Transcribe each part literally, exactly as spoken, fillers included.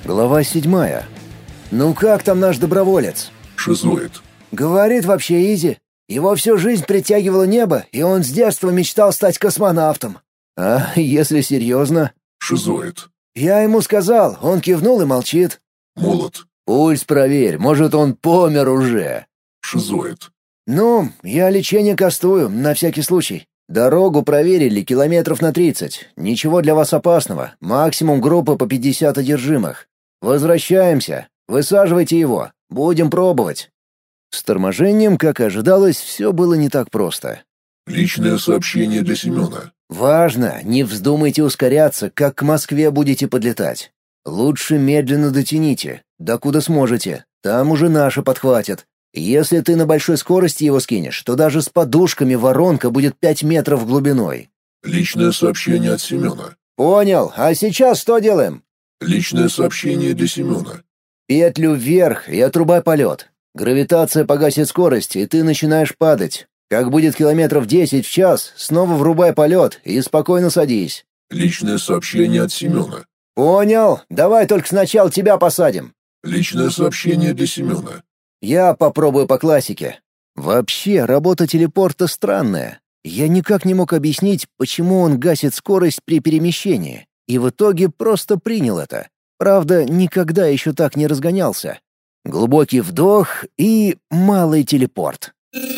Глава седьмая. «Ну как там наш доброволец?» Шизоид. «Говорит вообще изи. Его всю жизнь притягивало небо, и он с детства мечтал стать космонавтом». «А если серьезно?» Шизоид. «Я ему сказал, он кивнул и молчит». Молот. «Пульс проверь, может, он помер уже». Шизоид. «Ну, я лечение кастую, на всякий случай. Дорогу проверили километров на тридцать. Ничего для вас опасного. Максимум группы по пятьдесят одержимых. Возвращаемся. Высаживайте его. Будем пробовать». С торможением, как и ожидалось, все было не так просто. Личное сообщение для Семена. «Важно, не вздумайте ускоряться, как к Москве будете подлетать. Лучше медленно дотяните, докуда сможете. Там уже наши подхватят. Если ты на большой скорости его скинешь, то даже с подушками воронка будет пять метров глубиной». Личное сообщение от Семена. «Понял. А сейчас что делаем?» Личное сообщение для Семена. «Петлю вверх и отрубай полет. Гравитация погасит скорость, и ты начинаешь падать. Как будет километров десять в час, снова врубай полет и спокойно садись». Личное сообщение от Семена. «Понял. Давай только сначала тебя посадим». Личное сообщение для Семена. «Я попробую по классике». Вообще, работа телепорта странная. Я никак не мог объяснить, почему он гасит скорость при перемещении, и в итоге просто принял это. Правда, никогда еще так не разгонялся. Глубокий вдох и малый телепорт.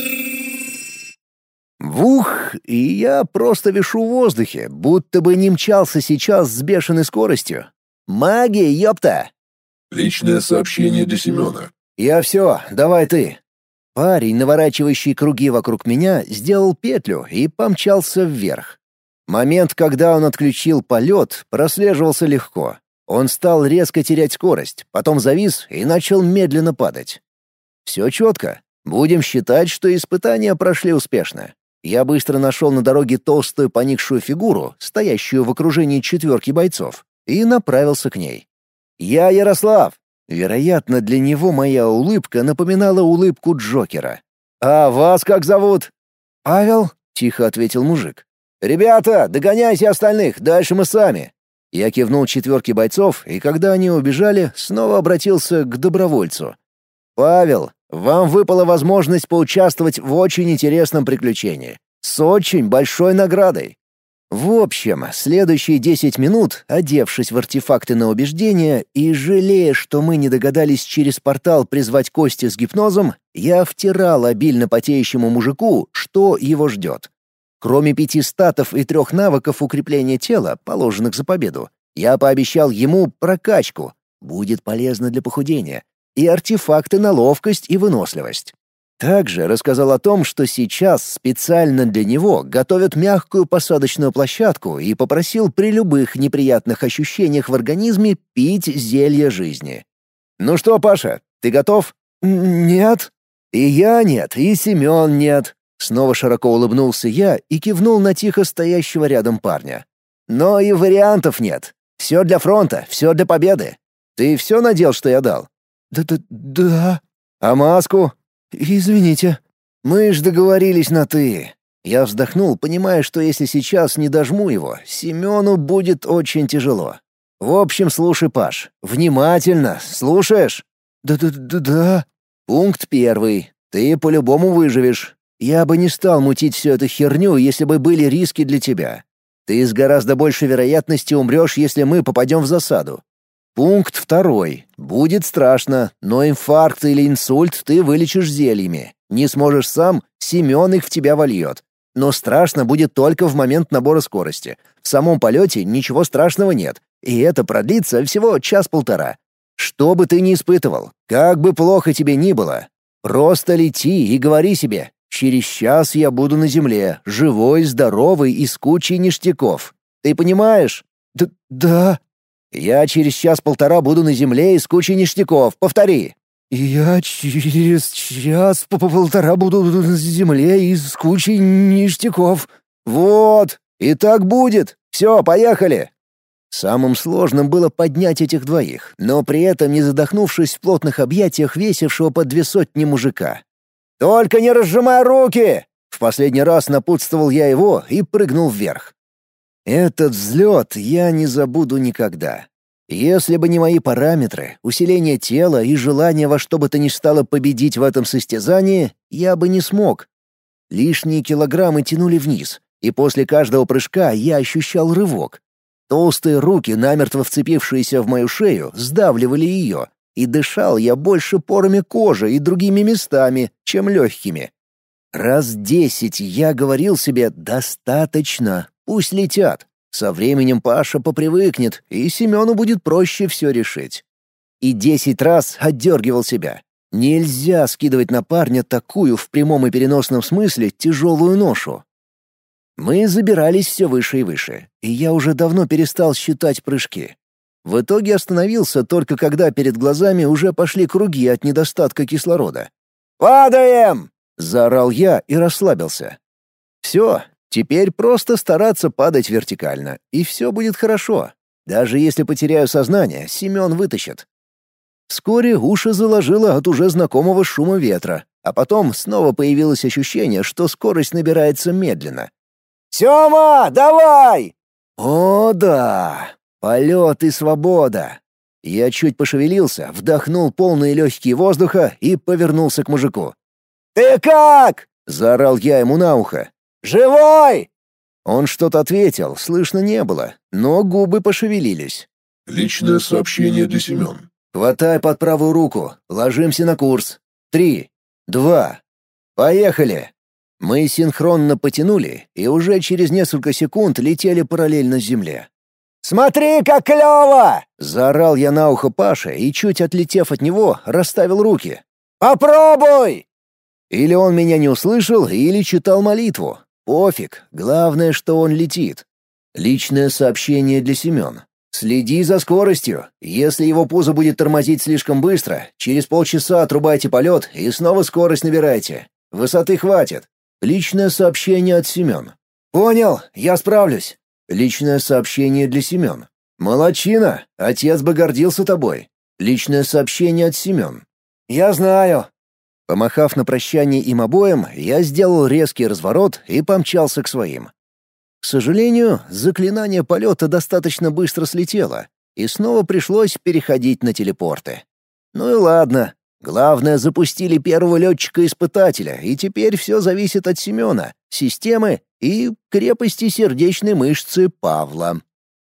Вух, и я просто вишу в воздухе, будто бы не мчался сейчас с бешеной скоростью. Магия, ёпта! Личное сообщение для Семена. «Я все, давай ты». Парень, наворачивающий круги вокруг меня, сделал петлю и помчался вверх. Момент, когда он отключил полет, прослеживался легко. Он стал резко терять скорость, потом завис и начал медленно падать. Все четко. Будем считать, что испытания прошли успешно. Я быстро нашел на дороге толстую поникшую фигуру, стоящую в окружении четверки бойцов, и направился к ней. «Я Ярослав!» Вероятно, для него моя улыбка напоминала улыбку Джокера. «А вас как зовут?» «Павел», — тихо ответил мужик. «Ребята, догоняйте остальных, дальше мы сами». Я кивнул четверке бойцов, и когда они убежали, снова обратился к добровольцу. «Павел, вам выпала возможность поучаствовать в очень интересном приключении. С очень большой наградой. В общем, следующие десять минут, одевшись в артефакты на убеждение и жалея, что мы не догадались через портал призвать Кости с гипнозом, я втирал обильно потеющему мужику, что его ждет. Кроме пяти статов и трех навыков укрепления тела, положенных за победу, я пообещал ему прокачку, будет полезно для похудения, и артефакты на ловкость и выносливость. Также рассказал о том, что сейчас специально для него готовят мягкую посадочную площадку и попросил при любых неприятных ощущениях в организме пить зелье жизни. «Ну что, Паша, ты готов?» «Нет». «И я нет, и Семен нет». Снова широко улыбнулся я и кивнул на тихо стоящего рядом парня. «Но и вариантов нет. Все для фронта, все для победы. Ты все надел, что я дал?» «Да-да-да». «А маску?» «Извините». «Мы ж договорились на «ты». Я вздохнул, понимая, что если сейчас не дожму его, Семену будет очень тяжело. В общем, слушай, Паш, внимательно, слушаешь? «Да-да-да». «Пункт первый. Ты по-любому выживешь. Я бы не стал мутить всю эту херню, если бы были риски для тебя. Ты с гораздо большей вероятностью умрешь, если мы попадем в засаду. Пункт второй. Будет страшно, но инфаркт или инсульт ты вылечишь зельями. Не сможешь сам, Семен их в тебя вольет. Но страшно будет только в момент набора скорости. В самом полете ничего страшного нет, и это продлится всего час-полтора. Что бы ты ни испытывал, как бы плохо тебе ни было, просто лети и говори себе: через час я буду на земле, живой, здоровый и с кучей ништяков. Ты понимаешь? Да, да. Я через час-полтора буду на земле и с кучей ништяков. Повтори. Я через час-полтора буду на земле и с кучей ништяков. Вот. И так будет. Все, поехали. Самым сложным было поднять этих двоих, но при этом не задохнувшись в плотных объятиях весившего под две сотни мужика. «Только не разжимай руки!» В последний раз напутствовал я его и прыгнул вверх. Этот взлет я не забуду никогда. Если бы не мои параметры, усиление тела и желание во что бы то ни стало победить в этом состязании, я бы не смог. Лишние килограммы тянули вниз, и после каждого прыжка я ощущал рывок. Толстые руки, намертво вцепившиеся в мою шею, сдавливали ее, и дышал я больше порами кожи и другими местами, чем легкими. Раз десять я говорил себе «достаточно, пусть летят». Со временем Паша попривыкнет, и Семену будет проще все решить. И десять раз отдергивал себя. Нельзя скидывать на парня такую в прямом и переносном смысле тяжелую ношу. Мы забирались все выше и выше, и я уже давно перестал считать прыжки. В итоге остановился только когда перед глазами уже пошли круги от недостатка кислорода. «Падаем!» — заорал я и расслабился. «Все. Теперь просто стараться падать вертикально, и все будет хорошо. Даже если потеряю сознание, Семен вытащит». Вскоре уши заложило от уже знакомого шума ветра, а потом снова появилось ощущение, что скорость набирается медленно. «Сема, давай!» «О, да! Полет и свобода!» Я чуть пошевелился, вдохнул полные легкие воздуха и повернулся к мужику. «Ты как?» — заорал я ему на ухо. «Живой!» Он что-то ответил, слышно не было, но губы пошевелились. Личное сообщение для Семен. «Хватай под правую руку, ложимся на курс. Три, два, поехали!» Мы синхронно потянули, и уже через несколько секунд летели параллельно земле. «Смотри, как клево!» — заорал я на ухо Паше и, чуть отлетев от него, расставил руки. «Попробуй!» Или он меня не услышал, или читал молитву. Пофиг, главное, что он летит. Личное сообщение для Семен. Следи за скоростью. Если его пузо будет тормозить слишком быстро, через полчаса отрубайте полет и снова скорость набирайте. Высоты хватит. Личное сообщение от Семен. Понял, я справлюсь. Личное сообщение для Семен. Молодчина, отец бы гордился тобой. Личное сообщение от Семен. Я знаю. Помахав на прощание им обоим, я сделал резкий разворот и помчался к своим. К сожалению, заклинание полета достаточно быстро слетело, и снова пришлось переходить на телепорты. Ну и ладно. Главное, запустили первого летчика-испытателя, и теперь все зависит от Семена, системы и крепости сердечной мышцы Павла.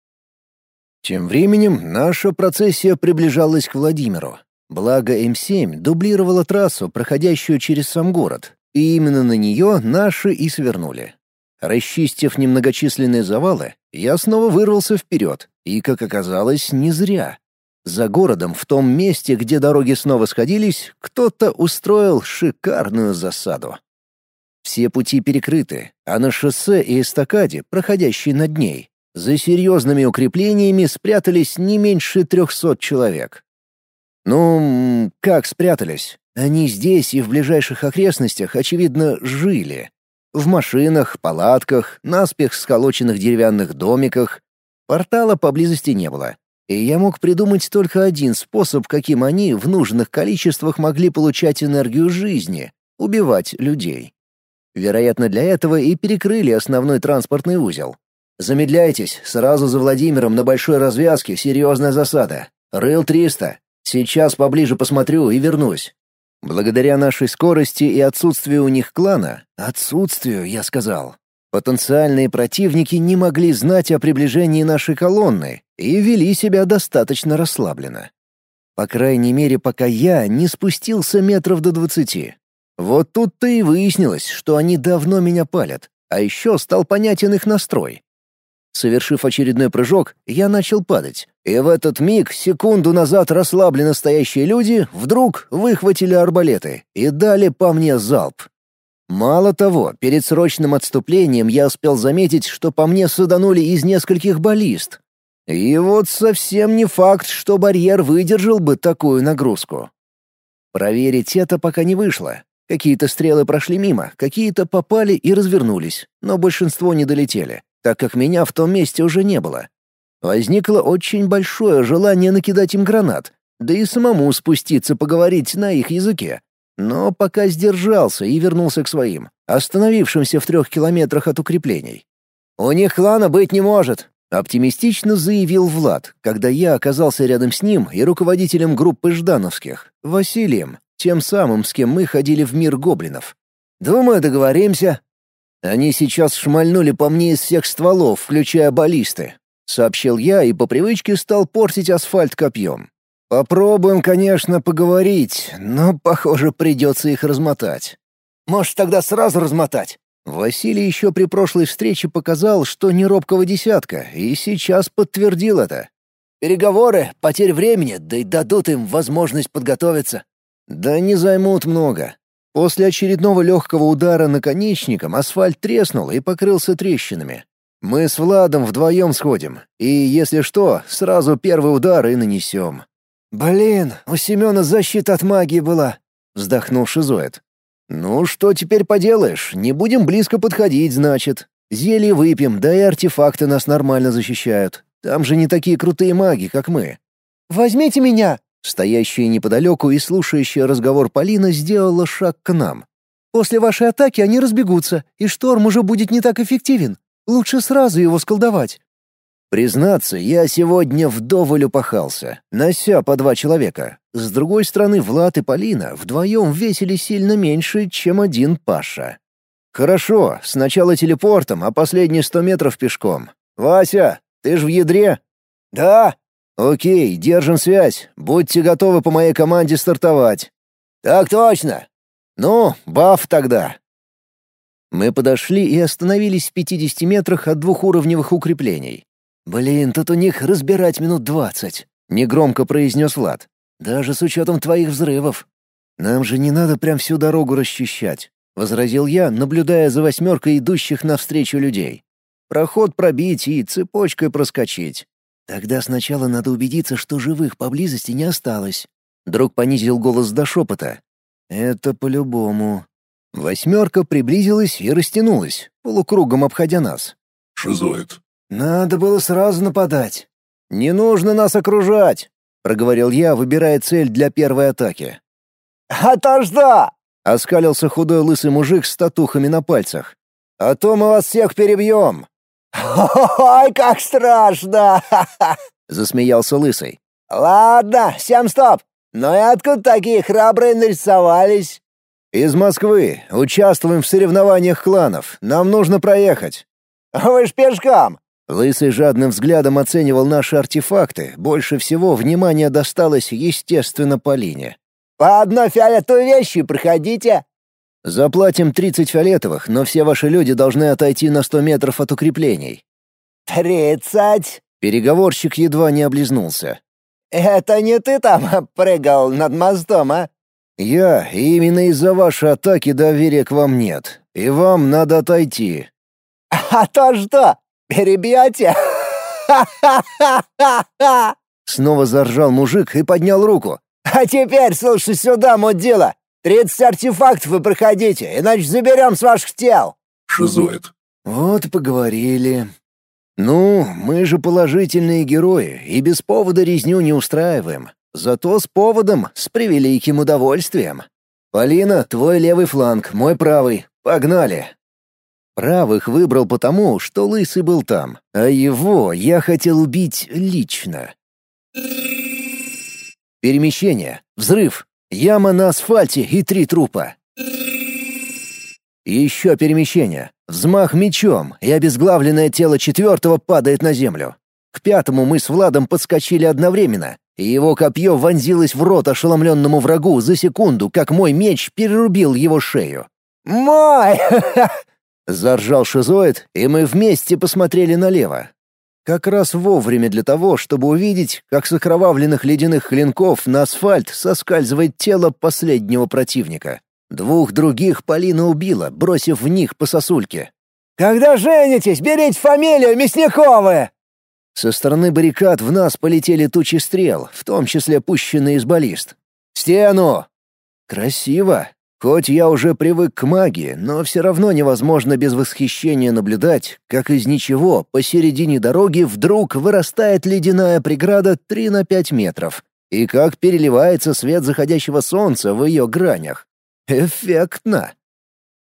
Тем временем наша процессия приближалась к Владимиру. Благо эм семь дублировала трассу, проходящую через сам город, и именно на нее наши и свернули. Расчистив немногочисленные завалы, я снова вырвался вперед, и, как оказалось, не зря. За городом, в том месте, где дороги снова сходились, кто-то устроил шикарную засаду. Все пути перекрыты, а на шоссе и эстакаде, проходящей над ней, за серьезными укреплениями спрятались не меньше трехсот человек. Ну, как спрятались? Они здесь и в ближайших окрестностях, очевидно, жили. В машинах, палатках, наспех сколоченных деревянных домиках. Портала поблизости не было. И я мог придумать только один способ, каким они в нужных количествах могли получать энергию жизни — убивать людей. Вероятно, для этого и перекрыли основной транспортный узел. «Замедляйтесь, сразу за Владимиром на большой развязке серьезная засада. Рыл триста. Сейчас поближе посмотрю и вернусь». Благодаря нашей скорости и отсутствию у них клана, отсутствию, я сказал, потенциальные противники не могли знать о приближении нашей колонны и вели себя достаточно расслабленно. По крайней мере, пока я не спустился метров до двадцати. Вот тут-то и выяснилось, что они давно меня палят, а еще стал понятен их настрой. Совершив очередной прыжок, я начал падать, и в этот миг, секунду назад расслабленно стоящие люди вдруг выхватили арбалеты и дали по мне залп. Мало того, перед срочным отступлением я успел заметить, что по мне саданули из нескольких баллист. И вот совсем не факт, что барьер выдержал бы такую нагрузку. Проверить это пока не вышло. Какие-то стрелы прошли мимо, какие-то попали и развернулись, но большинство не долетели, так как меня в том месте уже не было. Возникло очень большое желание накидать им гранат, да и самому спуститься поговорить на их языке. Но пока сдержался и вернулся к своим, остановившимся в трех километрах от укреплений. «У них клана быть не может. Оптимистично заявил Влад, когда я оказался рядом с ним и руководителем группы ждановских, Василием, тем самым, с кем мы ходили в мир гоблинов. «Думаю, договоримся». «Они сейчас шмальнули по мне из всех стволов, включая баллисты», — сообщил я и по привычке стал портить асфальт копьем. «Попробуем, конечно, поговорить, но, похоже, придется их размотать». «Может, тогда сразу размотать?» Василий еще при прошлой встрече показал, что не робкого десятка, и сейчас подтвердил это. «Переговоры, потерь времени, да и дадут им возможность подготовиться». «Да не займут много». После очередного легкого удара наконечником асфальт треснул и покрылся трещинами. «Мы с Владом вдвоем сходим, и, если что, сразу первый удар и нанесем». «Блин, у Семена защита от магии была», — вздохнул шизоид. «Ну, что теперь поделаешь? Не будем близко подходить, значит. Зелье выпьем, да и артефакты нас нормально защищают. Там же не такие крутые маги, как мы». «Возьмите меня!» Стоящая неподалеку и слушающая разговор Полина сделала шаг к нам. «После вашей атаки они разбегутся, и шторм уже будет не так эффективен. Лучше сразу его сколдовать». Признаться, я сегодня вдоволь упахался, нося по два человека. С другой стороны, Влад и Полина вдвоем весили сильно меньше, чем один Паша. «Хорошо, сначала телепортом, а последние сто метров пешком. Вася, ты ж в ядре?» «Да». «Окей, держим связь. Будьте готовы по моей команде стартовать». «Так точно». «Ну, баф тогда». Мы подошли и остановились в пятидесяти метрах от двухуровневых укреплений. «Блин, тут у них разбирать минут двадцать», — негромко произнес Влад. «Даже с учетом твоих взрывов». «Нам же не надо прям всю дорогу расчищать», — возразил я, наблюдая за восьмеркой идущих навстречу людей. «Проход пробить и цепочкой проскочить». «Тогда сначала надо убедиться, что живых поблизости не осталось». Друг понизил голос до шепота. «Это по-любому». Восьмерка приблизилась и растянулась, полукругом обходя нас. «Шизоид». «Надо было сразу нападать». «Не нужно нас окружать», — проговорил я, выбирая цель для первой атаки. «А то что?» — оскалился худой лысый мужик с татухами на пальцах. «А то мы вас всех перебьем». «Ой, как страшно!» — засмеялся лысый. «Ладно, всем стоп! Ну и откуда такие храбрые нарисовались?» «Из Москвы. Участвуем в соревнованиях кланов. Нам нужно проехать». «Вы ж пешком!» Лысый жадным взглядом оценивал наши артефакты. Больше всего внимания досталось, естественно, Полине. «По одной фиолетовой вещи проходите». «Заплатим тридцать фиолетовых, но все ваши люди должны отойти на сто метров от укреплений». «Тридцать?» Переговорщик едва не облизнулся. «Это не ты там прыгал над мостом, а?» «Я, и именно из-за вашей атаки доверия к вам нет, и вам надо отойти». «А то что, перебьете?» Снова заржал мужик и поднял руку. «А теперь, слушай сюда, мудила! Тридцать артефактов вы проходите, иначе заберем с ваших тел!» «Шизоид». «Вот и поговорили». «Ну, мы же положительные герои, и без повода резню не устраиваем. Зато с поводом, с превеликим удовольствием. Полина, твой левый фланг, мой правый. Погнали!» Правых выбрал потому, что лысый был там, а его я хотел убить лично. Перемещение, взрыв, яма на асфальте и три трупа. Еще перемещение, взмах мечом, и обезглавленное тело четвертого падает на землю. К пятому мы с Владом подскочили одновременно, и его копье вонзилось в рот ошеломленному врагу за секунду, как мой меч перерубил его шею. «Мой!» — заржал шизоид, и мы вместе посмотрели налево. Как раз вовремя для того, чтобы увидеть, как с окровавленных ледяных клинков на асфальт соскальзывает тело последнего противника. Двух других Полина убила, бросив в них по сосульке. «Когда женитесь, берите фамилию Мясниковы!» Со стороны баррикад в нас полетели тучи стрел, в том числе пущенные из баллист. «В стену!» Красиво. Хоть я уже привык к магии, но все равно невозможно без восхищения наблюдать, как из ничего посередине дороги вдруг вырастает ледяная преграда три на пять метров, и как переливается свет заходящего солнца в ее гранях. Эффектно.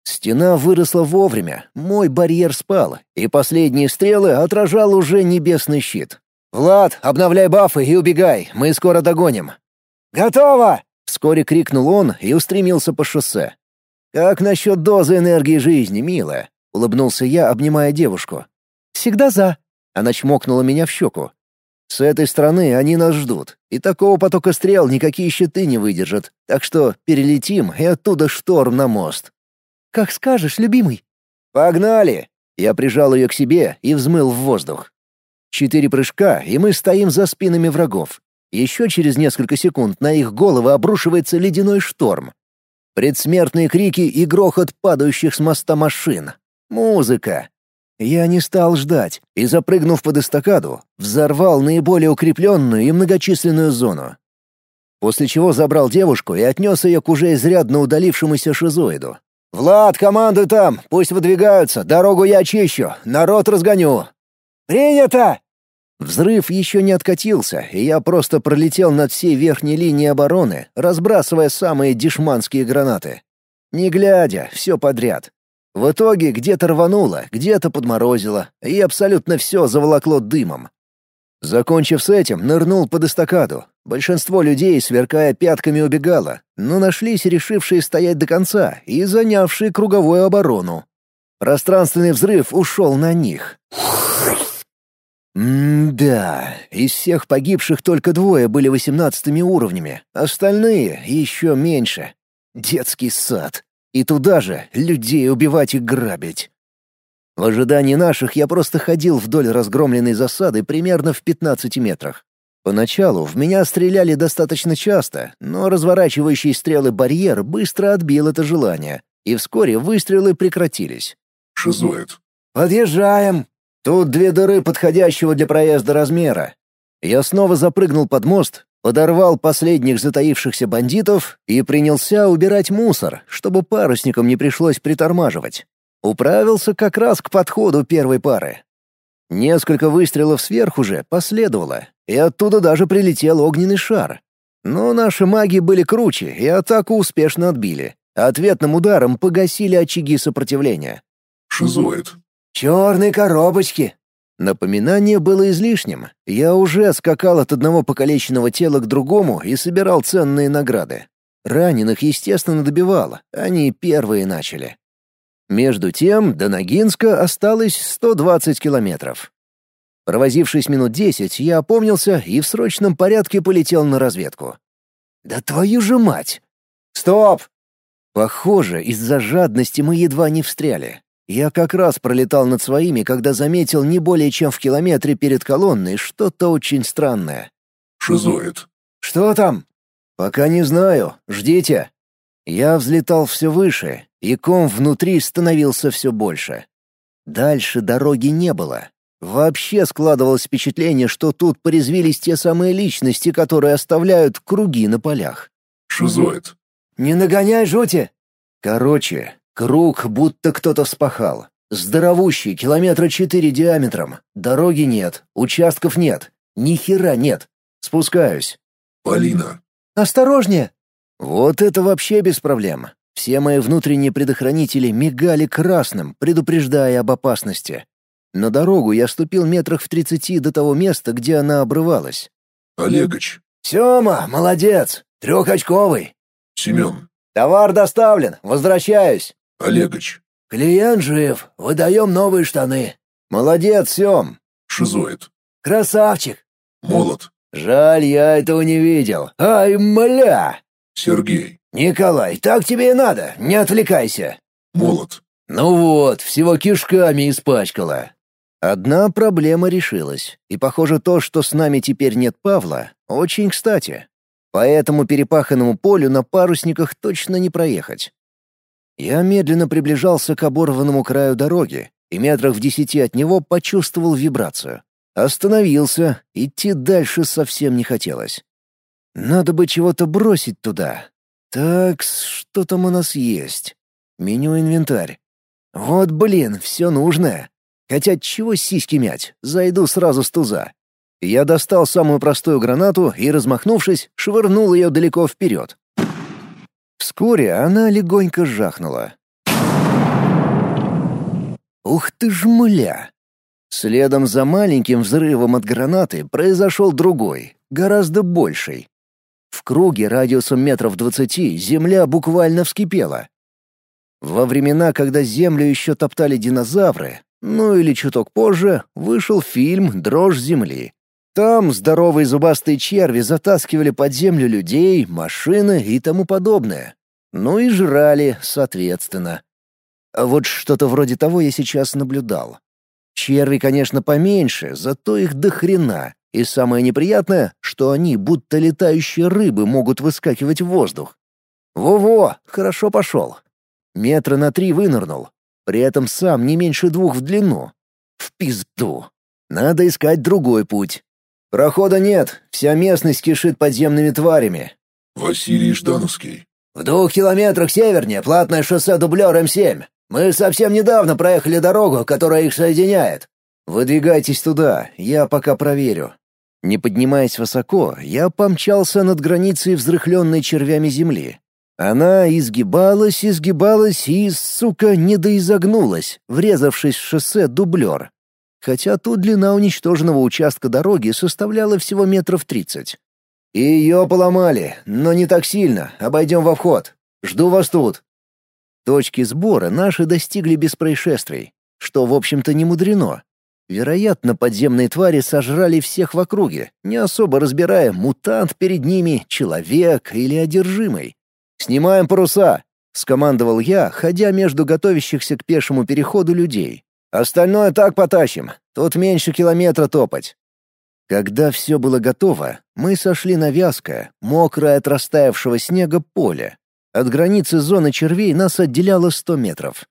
Стена выросла вовремя, мой барьер спал, и последние стрелы отражал уже небесный щит. «Влад, обновляй бафы и убегай, мы скоро догоним». «Готово!» — вскоре крикнул он и устремился по шоссе. «Как насчет дозы энергии жизни, милая?» — улыбнулся я, обнимая девушку. «Всегда за». Она чмокнула меня в щеку. «С этой стороны они нас ждут, и такого потока стрел никакие щиты не выдержат, так что перелетим и оттуда шторм на мост». «Как скажешь, любимый». «Погнали!» Я прижал ее к себе и взмыл в воздух. Четыре прыжка, и мы стоим за спинами врагов. Еще через несколько секунд на их головы обрушивается ледяной шторм. Предсмертные крики и грохот падающих с моста машин. Музыка. Я не стал ждать и, запрыгнув под эстакаду, взорвал наиболее укрепленную и многочисленную зону. После чего забрал девушку и отнес ее к уже изрядно удалившемуся шизоиду. «Влад, командуй там, пусть выдвигаются, дорогу я очищу, народ разгоню». «Принято!» Взрыв еще не откатился, и я просто пролетел над всей верхней линией обороны, разбрасывая самые дешманские гранаты. Не глядя, все подряд. В итоге где-то рвануло, где-то подморозило, и абсолютно все заволокло дымом. Закончив с этим, нырнул под эстакаду. Большинство людей, сверкая пятками, убегало, но нашлись решившие стоять до конца и занявшие круговую оборону. Пространственный взрыв ушел на них. М-да, из всех погибших только двое были восемнадцатыми уровнями, остальные еще меньше. Детский сад. И туда же людей убивать и грабить. В ожидании наших я просто ходил вдоль разгромленной засады примерно в пятнадцати метрах. Поначалу в меня стреляли достаточно часто, но разворачивающий стрелы барьер быстро отбил это желание, и вскоре выстрелы прекратились. «Шизоид». «Подъезжаем!» Тут две дыры подходящего для проезда размера. Я снова запрыгнул под мост, подорвал последних затаившихся бандитов и принялся убирать мусор, чтобы парусникам не пришлось притормаживать. Управился как раз к подходу первой пары. Несколько выстрелов сверху же последовало, и оттуда даже прилетел огненный шар. Но наши маги были круче и атаку успешно отбили. Ответным ударом погасили очаги сопротивления. «Шизоид». «Черные коробочки!» Напоминание было излишним. Я уже скакал от одного покалеченного тела к другому и собирал ценные награды. Раненых, естественно, добивал, они первые начали. Между тем до Ногинска осталось сто двадцать километров. Провозившись минут десять, я опомнился и в срочном порядке полетел на разведку. «Да твою же мать!» «Стоп!» Похоже, из-за жадности мы едва не встряли. Я как раз пролетал над своими, когда заметил не более чем в километре перед колонной что-то очень странное. «Шизоид». «Что там?» «Пока не знаю. Ждите». Я взлетал все выше, и ком внутри становился все больше. Дальше дороги не было. Вообще складывалось впечатление, что тут порезвились те самые личности, которые оставляют круги на полях. «Шизоид». «Не нагоняй жути!» Короче, круг будто кто-то вспахал. Здоровущий, километра четыре диаметром. Дороги нет, участков нет. Ни хера нет. Спускаюсь. «Полина». «Осторожнее!» Вот это вообще без проблем. Все мои внутренние предохранители мигали красным, предупреждая об опасности. На дорогу я ступил метрах в тридцати до того места, где она обрывалась. «Олегович». «Сёма, молодец! Трехочковый!» «Семен». «Товар доставлен, возвращаюсь!» «Олегович». «Клиент жив, выдаем новые штаны!» «Молодец, Сём!» «Шизоид». «Красавчик!» «Молот». «Жаль, я этого не видел! Ай, мля!» «Сергей». «Николай, так тебе и надо, не отвлекайся!» «Молот». «Ну вот, всего кишками испачкала!» Одна проблема решилась, и, похоже, то, что с нами теперь нет Павла, очень кстати. По этому перепаханному полю на парусниках точно не проехать. Я медленно приближался к оборванному краю дороги, и метрах в десяти от него почувствовал вибрацию. Остановился, идти дальше совсем не хотелось. Надо бы чего-то бросить туда. Так, что там у нас есть? Меню-инвентарь. Вот, блин, все нужное. Хотя чего сиськи мять, зайду сразу с туза. Я достал самую простую гранату и, размахнувшись, швырнул ее далеко вперед. Вскоре она легонько жахнула. Ух ты ж мля! Следом за маленьким взрывом от гранаты произошел другой, гораздо больший. В круге радиусом метров двадцати земля буквально вскипела. Во времена, когда землю еще топтали динозавры, ну или чуток позже, вышел фильм «Дрожь земли». Там здоровые зубастые черви затаскивали под землю людей, машины и тому подобное. Ну и жрали, соответственно. А вот что-то вроде того я сейчас наблюдал. Черви, конечно, поменьше, зато их до хрена. И самое неприятное, что они, будто летающие рыбы, могут выскакивать в воздух. Во-во, хорошо пошел. Метра на три вынырнул. При этом сам не меньше двух в длину. В пизду. Надо искать другой путь. Прохода нет, вся местность кишит подземными тварями. Василий Ждановский. В двух километрах севернее платное шоссе дублер М семь. Мы совсем недавно проехали дорогу, которая их соединяет. Выдвигайтесь туда, я пока проверю. Не поднимаясь высоко, я помчался над границей взрыхленной червями земли. Она изгибалась, изгибалась и, сука, недоизогнулась, врезавшись в шоссе дублер. Хотя тут длина уничтоженного участка дороги составляла всего метров тридцать. И ее поломали, но не так сильно, обойдем во вход. Жду вас тут. Точки сбора наши достигли без происшествий, что, в общем-то, не мудрено. Вероятно, подземные твари сожрали всех в округе, не особо разбирая, мутант перед ними, человек или одержимый. «Снимаем паруса!» — скомандовал я, ходя между готовящихся к пешему переходу людей. «Остальное так потащим. Тут меньше километра топать». Когда все было готово, мы сошли на вязкое, мокрое от растаявшего снега поле. От границы зоны червей нас отделяло сто метров.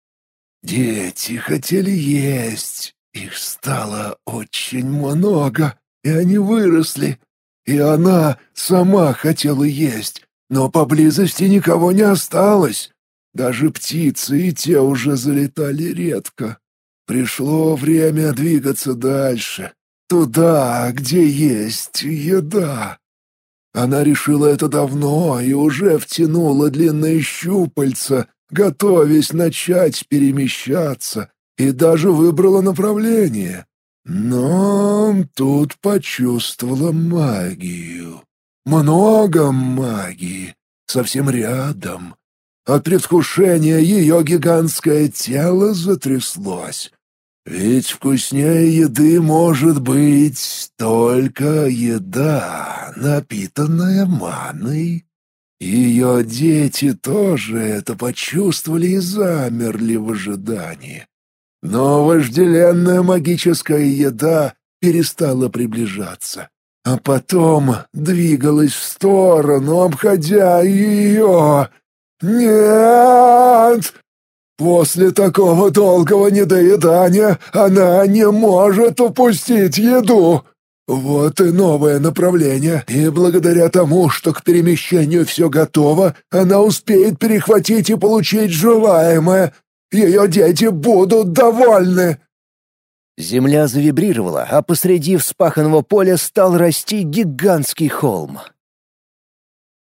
Дети хотели есть. Их стало очень много, и они выросли. И она сама хотела есть, но поблизости никого не осталось. Даже птицы и те уже залетали редко. Пришло время двигаться дальше. Туда, где есть еда. Она решила это давно и уже втянула длинные щупальца, готовясь начать перемещаться, и даже выбрала направление. Но тут почувствовала магию. Много магии. Совсем рядом. От предвкушения ее гигантское тело затряслось. Ведь вкуснее еды может быть только еда, напитанная маной. Ее дети тоже это почувствовали и замерли в ожидании. Но вожделенная магическая еда перестала приближаться, а потом двигалась в сторону, обходя ее. «Нет!» После такого долгого недоедания она не может упустить еду. Вот и новое направление, и благодаря тому, что к перемещению все готово, она успеет перехватить и получить желаемое. Ее дети будут довольны. Земля завибрировала, а посреди вспаханного поля стал расти гигантский холм.